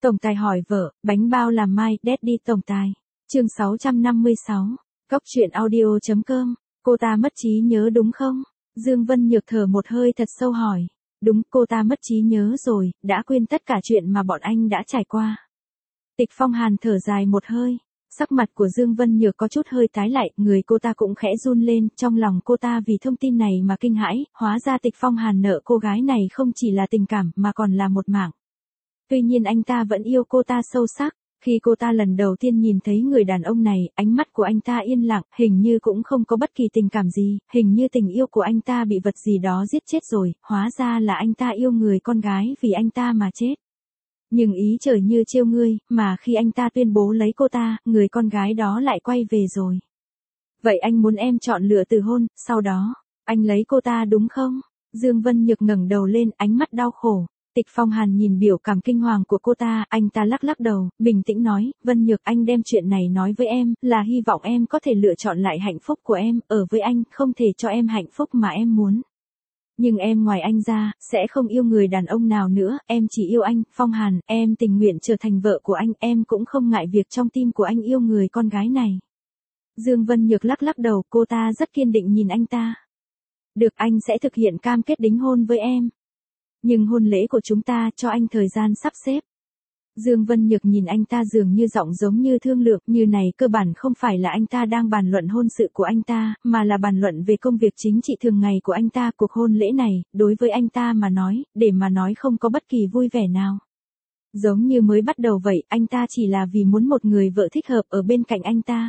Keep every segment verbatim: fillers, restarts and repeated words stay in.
Tổng tài hỏi vợ, bánh bao làm mai, Daddy tổng tài. Chương sáu trăm năm mươi sáu. Cóc truyện audio chấm com. Cô ta mất trí nhớ đúng không? Dương Vân Nhược thở một hơi thật sâu hỏi. Đúng, cô ta mất trí nhớ rồi, đã quên tất cả chuyện mà bọn anh đã trải qua. Tịch Phong Hàn thở dài một hơi. Sắc mặt của Dương Vân Nhược có chút hơi tái lại, người cô ta cũng khẽ run lên, trong lòng cô ta vì thông tin này mà kinh hãi, hóa ra Tịch Phong Hàn nợ cô gái này không chỉ là tình cảm mà còn là một mạng. Tuy nhiên anh ta vẫn yêu cô ta sâu sắc. Khi cô ta lần đầu tiên nhìn thấy người đàn ông này, ánh mắt của anh ta yên lặng, hình như cũng không có bất kỳ tình cảm gì, hình như tình yêu của anh ta bị vật gì đó giết chết rồi, hóa ra là anh ta yêu người con gái vì anh ta mà chết. Nhưng ý trời như trêu ngươi, mà khi anh ta tuyên bố lấy cô ta, người con gái đó lại quay về rồi. Vậy anh muốn em chọn lựa từ hôn, sau đó, anh lấy cô ta đúng không? Dương Vân Nhược ngẩng đầu lên, ánh mắt đau khổ. Tịch Phong Hàn nhìn biểu cảm kinh hoàng của cô ta, anh ta lắc lắc đầu, bình tĩnh nói, Vân Nhược anh đem chuyện này nói với em, là hy vọng em có thể lựa chọn lại hạnh phúc của em, ở với anh, không thể cho em hạnh phúc mà em muốn. Nhưng em ngoài anh ra, sẽ không yêu người đàn ông nào nữa, em chỉ yêu anh, Phong Hàn, em tình nguyện trở thành vợ của anh, em cũng không ngại việc trong tim của anh yêu người con gái này. Dương Vân Nhược lắc lắc đầu, cô ta rất kiên định nhìn anh ta. Được, anh sẽ thực hiện cam kết đính hôn với em. Nhưng hôn lễ của chúng ta cho anh thời gian sắp xếp. Dương Vân Nhược nhìn anh ta dường như giọng giống như thương lượng, như này cơ bản không phải là anh ta đang bàn luận hôn sự của anh ta, mà là bàn luận về công việc chính trị thường ngày của anh ta. Cuộc hôn lễ này, đối với anh ta mà nói, để mà nói không có bất kỳ vui vẻ nào. Giống như mới bắt đầu vậy, anh ta chỉ là vì muốn một người vợ thích hợp ở bên cạnh anh ta.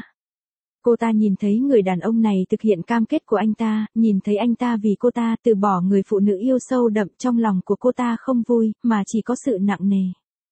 Cô ta nhìn thấy người đàn ông này thực hiện cam kết của anh ta, nhìn thấy anh ta vì cô ta từ bỏ người phụ nữ yêu sâu đậm, trong lòng của cô ta không vui, mà chỉ có sự nặng nề.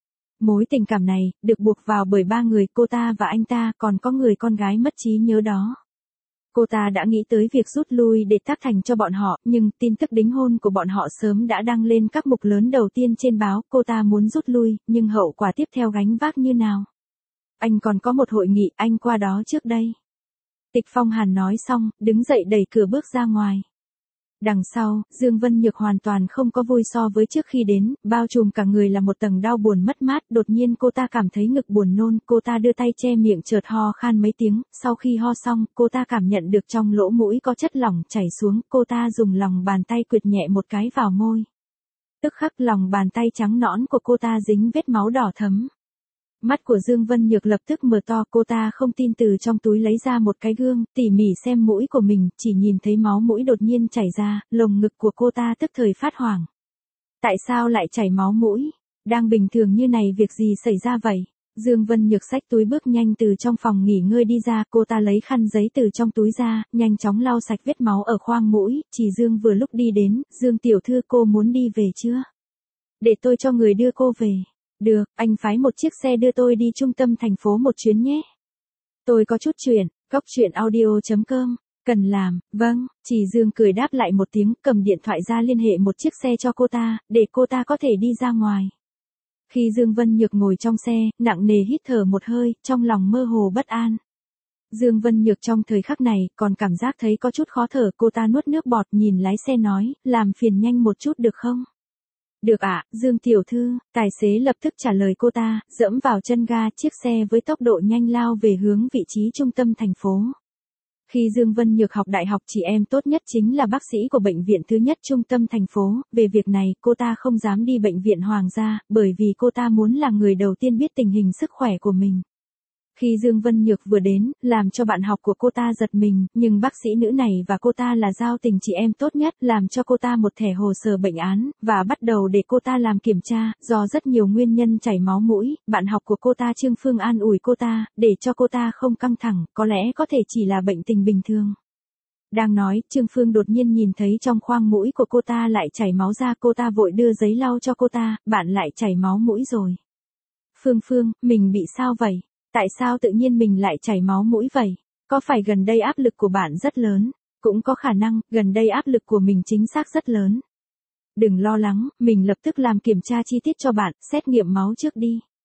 Mối tình cảm này, được buộc vào bởi ba người, cô ta và anh ta, còn có người con gái mất trí nhớ đó. Cô ta đã nghĩ tới việc rút lui để tác thành cho bọn họ, nhưng tin tức đính hôn của bọn họ sớm đã đăng lên các mục lớn đầu tiên trên báo, cô ta muốn rút lui, nhưng hậu quả tiếp theo gánh vác như nào? Anh còn có một hội nghị, anh qua đó trước đây. Tịch Phong Hàn nói xong, đứng dậy đẩy cửa bước ra ngoài. Đằng sau, Dương Vân Nhược hoàn toàn không có vui so với trước khi đến, bao trùm cả người là một tầng đau buồn mất mát, đột nhiên cô ta cảm thấy ngực buồn nôn, cô ta đưa tay che miệng chợt ho khan mấy tiếng, sau khi ho xong, cô ta cảm nhận được trong lỗ mũi có chất lỏng chảy xuống, cô ta dùng lòng bàn tay quệt nhẹ một cái vào môi. Tức khắc lòng bàn tay trắng nõn của cô ta dính vết máu đỏ thẫm. Mắt của Dương Vân Nhược lập tức mở to, cô ta không tin từ trong túi lấy ra một cái gương, tỉ mỉ xem mũi của mình, chỉ nhìn thấy máu mũi đột nhiên chảy ra, lồng ngực của cô ta tức thời phát hoảng. Tại sao lại chảy máu mũi? Đang bình thường như này việc gì xảy ra vậy? Dương Vân Nhược xách túi bước nhanh từ trong phòng nghỉ ngơi đi ra, cô ta lấy khăn giấy từ trong túi ra, nhanh chóng lau sạch vết máu ở khoang mũi, chỉ Dương vừa lúc đi đến, Dương tiểu thư cô muốn đi về chưa? Để tôi cho người đưa cô về. Được, anh phái một chiếc xe đưa tôi đi trung tâm thành phố một chuyến nhé. Tôi có chút chuyện, cóc truyện audio chấm com. Cần làm, vâng, chỉ Dương cười đáp lại một tiếng, cầm điện thoại ra liên hệ một chiếc xe cho cô ta, để cô ta có thể đi ra ngoài. Khi Dương Vân Nhược ngồi trong xe, nặng nề hít thở một hơi, trong lòng mơ hồ bất an. Dương Vân Nhược trong thời khắc này, còn cảm giác thấy có chút khó thở, cô ta nuốt nước bọt nhìn lái xe nói, làm phiền nhanh một chút được không? Được ạ, Dương tiểu thư, tài xế lập tức trả lời cô ta, dẫm vào chân ga, chiếc xe với tốc độ nhanh lao về hướng vị trí trung tâm thành phố. Khi Dương Vân Nhược học đại học, chị em tốt nhất chính là bác sĩ của bệnh viện thứ nhất trung tâm thành phố, về việc này, cô ta không dám đi bệnh viện Hoàng gia, bởi vì cô ta muốn là người đầu tiên biết tình hình sức khỏe của mình. Khi Dương Vân Nhược vừa đến, làm cho bạn học của cô ta giật mình, nhưng bác sĩ nữ này và cô ta là giao tình chị em tốt nhất, làm cho cô ta một thẻ hồ sơ bệnh án, và bắt đầu để cô ta làm kiểm tra, do rất nhiều nguyên nhân chảy máu mũi, bạn học của cô ta Trương Phương an ủi cô ta, để cho cô ta không căng thẳng, có lẽ có thể chỉ là bệnh tình bình thường. Đang nói, Trương Phương đột nhiên nhìn thấy trong khoang mũi của cô ta lại chảy máu ra, cô ta vội đưa giấy lau cho cô ta, bạn lại chảy máu mũi rồi. Phương Phương, mình bị sao vậy? Tại sao tự nhiên mình lại chảy máu mũi vậy? Có phải gần đây áp lực của bạn rất lớn? Cũng có khả năng, gần đây áp lực của mình chính xác rất lớn. Đừng lo lắng, mình lập tức làm kiểm tra chi tiết cho bạn, xét nghiệm máu trước đi.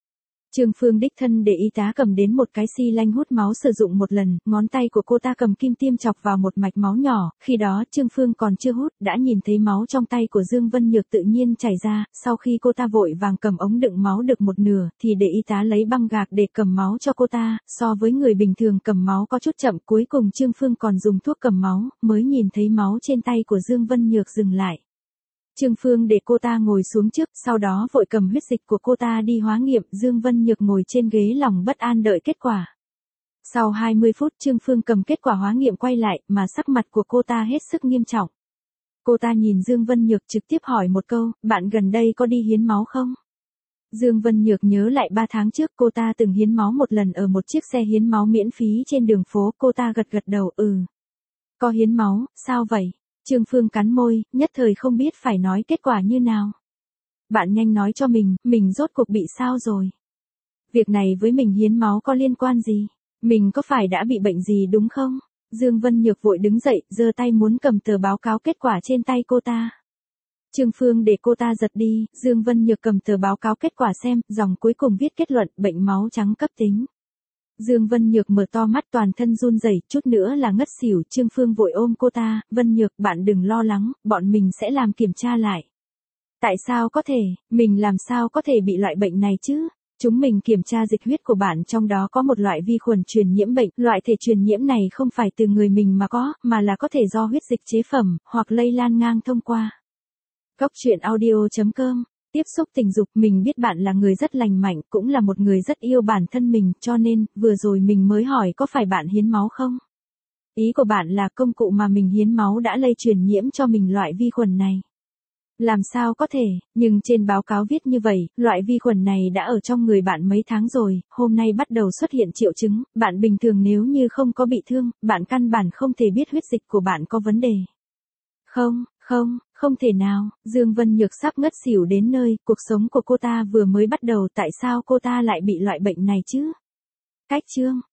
Trương Phương đích thân để y tá cầm đến một cái xi lanh hút máu sử dụng một lần, ngón tay của cô ta cầm kim tiêm chọc vào một mạch máu nhỏ, khi đó Trương Phương còn chưa hút, đã nhìn thấy máu trong tay của Dương Vân Nhược tự nhiên chảy ra, sau khi cô ta vội vàng cầm ống đựng máu được một nửa, thì để y tá lấy băng gạc để cầm máu cho cô ta, so với người bình thường cầm máu có chút chậm, cuối cùng Trương Phương còn dùng thuốc cầm máu, mới nhìn thấy máu trên tay của Dương Vân Nhược dừng lại. Trương Phương để cô ta ngồi xuống trước, sau đó vội cầm huyết dịch của cô ta đi hóa nghiệm, Dương Vân Nhược ngồi trên ghế lòng bất an đợi kết quả. Sau hai mươi phút Trương Phương cầm kết quả hóa nghiệm quay lại, mà sắc mặt của cô ta hết sức nghiêm trọng. Cô ta nhìn Dương Vân Nhược trực tiếp hỏi một câu, bạn gần đây có đi hiến máu không? Dương Vân Nhược nhớ lại ba tháng trước cô ta từng hiến máu một lần ở một chiếc xe hiến máu miễn phí trên đường phố, cô ta gật gật đầu, ừ. Có hiến máu, sao vậy? Trương Phương cắn môi, nhất thời không biết phải nói kết quả như nào. Bạn nhanh nói cho mình, mình rốt cuộc bị sao rồi? Việc này với mình hiến máu có liên quan gì? Mình có phải đã bị bệnh gì đúng không? Dương Vân Nhược vội đứng dậy, giơ tay muốn cầm tờ báo cáo kết quả trên tay cô ta. Trương Phương để cô ta giật đi, Dương Vân Nhược cầm tờ báo cáo kết quả xem, dòng cuối cùng viết kết luận, bệnh máu trắng cấp tính. Dương Vân Nhược mở to mắt toàn thân run rẩy, chút nữa là ngất xỉu, Trương Phương vội ôm cô ta, Vân Nhược bạn đừng lo lắng, bọn mình sẽ làm kiểm tra lại. Tại sao có thể, mình làm sao có thể bị loại bệnh này chứ? Chúng mình kiểm tra dịch huyết của bạn, trong đó có một loại vi khuẩn truyền nhiễm bệnh, loại thể truyền nhiễm này không phải từ người mình mà có, mà là có thể do huyết dịch chế phẩm, hoặc lây lan ngang thông qua. Góc truyện audio chấm com. Tiếp xúc tình dục, mình biết bạn là người rất lành mạnh, cũng là một người rất yêu bản thân mình, cho nên, vừa rồi mình mới hỏi có phải bạn hiến máu không? Ý của bạn là công cụ mà mình hiến máu đã lây truyền nhiễm cho mình loại vi khuẩn này. Làm sao có thể, nhưng trên báo cáo viết như vậy, loại vi khuẩn này đã ở trong người bạn mấy tháng rồi, hôm nay bắt đầu xuất hiện triệu chứng, bạn bình thường nếu như không có bị thương, bạn căn bản không thể biết huyết dịch của bạn có vấn đề. Không, không, không thể nào, Dương Vân Nhược sắp ngất xỉu đến nơi, cuộc sống của cô ta vừa mới bắt đầu, tại sao cô ta lại bị loại bệnh này chứ? Cách chương